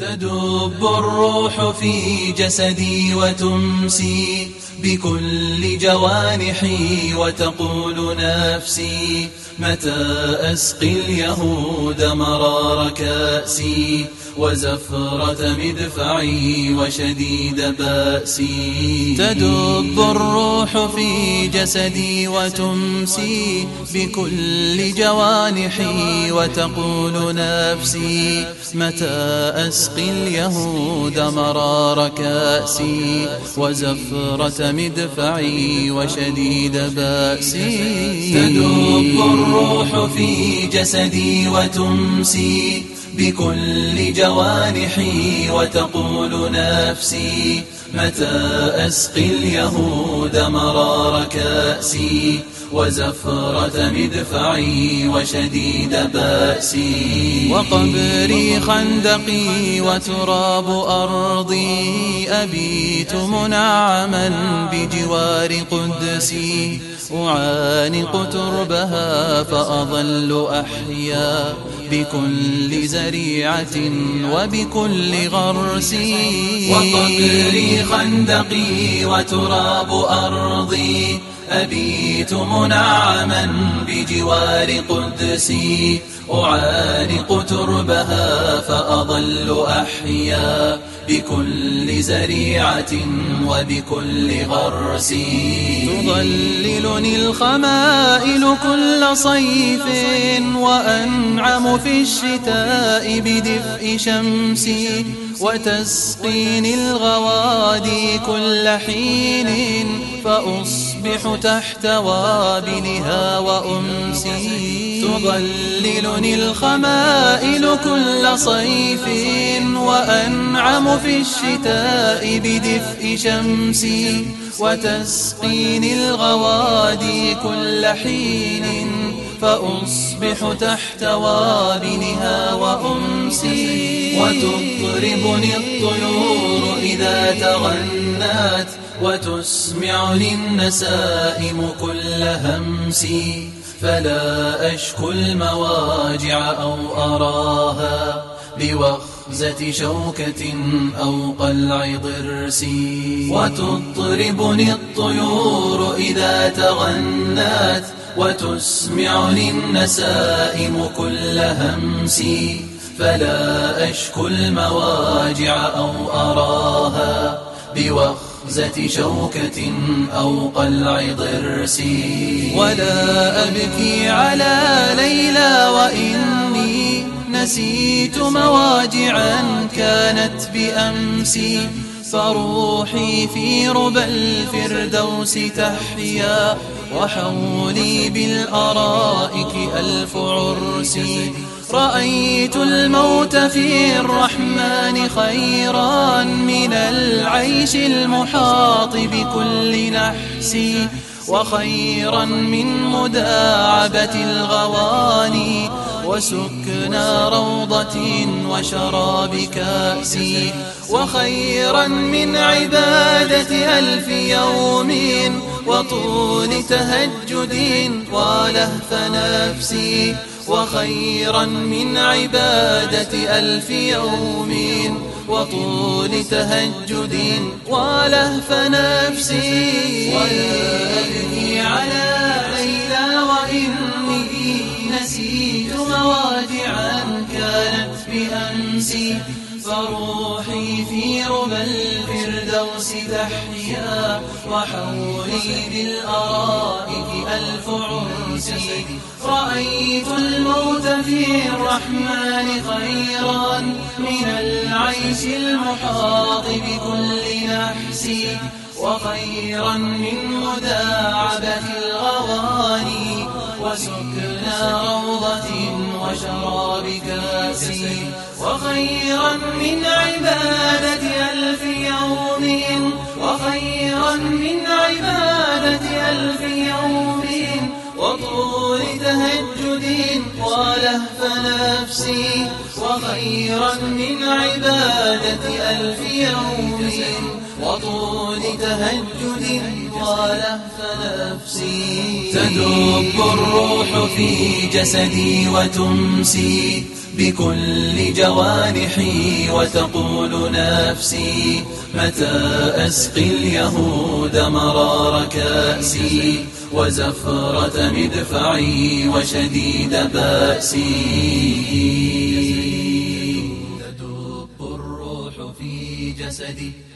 تدب الروح في جسدي وتمسي بكل جوانحي وتقول نفسي متى أسقي اليهود مرار كأسي وزفرة مدفعي وشديد بأسي. تدب الروح في جسدي وتمسي بكل جوانحي وتقول نفسي متى أسقي اليهود مرار كأسي وزفرة مدفعي وشديد بأسي. تدب الروح في جسدي وتمسي بكل جوانحي وتقول نفسي متى أسقي اليهود مرار كأسي وزفرة مدفعي وشديد بأسي. وقبري خندقي وتراب أرضي أبيت منعما بجوار قدسي أعانق تربها فأظل أحيا بكل زريعة وبكل غرس. وقبري خندقي وتراب أرضي أبيت منعما بجوار قدسي أعانق تربها فأظل أحيا بكل زريعة وبكل غرس. تظللني الخمائل كل صيف وأنعم في الشتاء بدفء شمسي وتسقيني الغوادي كل حين فأصبح تحت وابلها وأمسي. تظللني الخمائل كل صيف وأنعم في الشتاء بدفء شمسي وتسقيني الغوادي كل حين فأصبح تحت وابلها وأمسي. وتطربني الطيور إذا تغنت وتسمعني النسائم كل همسي فلا أشكو المواجع أو أراها بوخزة شوكة أو قلع ضرس. وتطربني الطيور إذا تغنت وتسمعني النسائم كل همسي فلا أشكو المواجع أو أراها بوخزة شوكة أو قلع ضرس. ولا أبكي على ليلى وإني نسيت مواجعا كانت بأمسي فروحي في ربى الفردوس تحيا وحولي بالأرائك ألف عرس. رأيت الموت في الرحمن خيرا من العيش المحاط بكل نحس وخيرا من مداعبة الغواني وسكنى روضة وشراب كأس وخيرا من عبادة 1000 يوم وطول تهجد ولهف نفسي وخيرا من عبادة 1000 يوم وطول تهجد ولهف نفسي. ولا أبكي على ليلى وإني نسيت مواجعا كانت بأمسي فروحي في ربى الفردوس تحيا وحولي بالأرائك ألف عرس. رأيت الموت في الرحمن خيرا من العيش المحاط بكل نحس وخيرا من مداعبة الغواني وسكنى روضة وشراب كأس وخيرا من عبادة 1000 يوم وخيرا من عبادة 1000 يوم وطول تهجد ولهف نفسي وخيرا من عبادة 1000 يوم وطول تهجد ولهف نفسي. تدب الروح في جسدي وتمسي بكل جوانحي وتقول نفسي متى أسقي اليهود مرار كأسي وزفرة مدفعي وشديد بأسي. تدب الروح في جسدي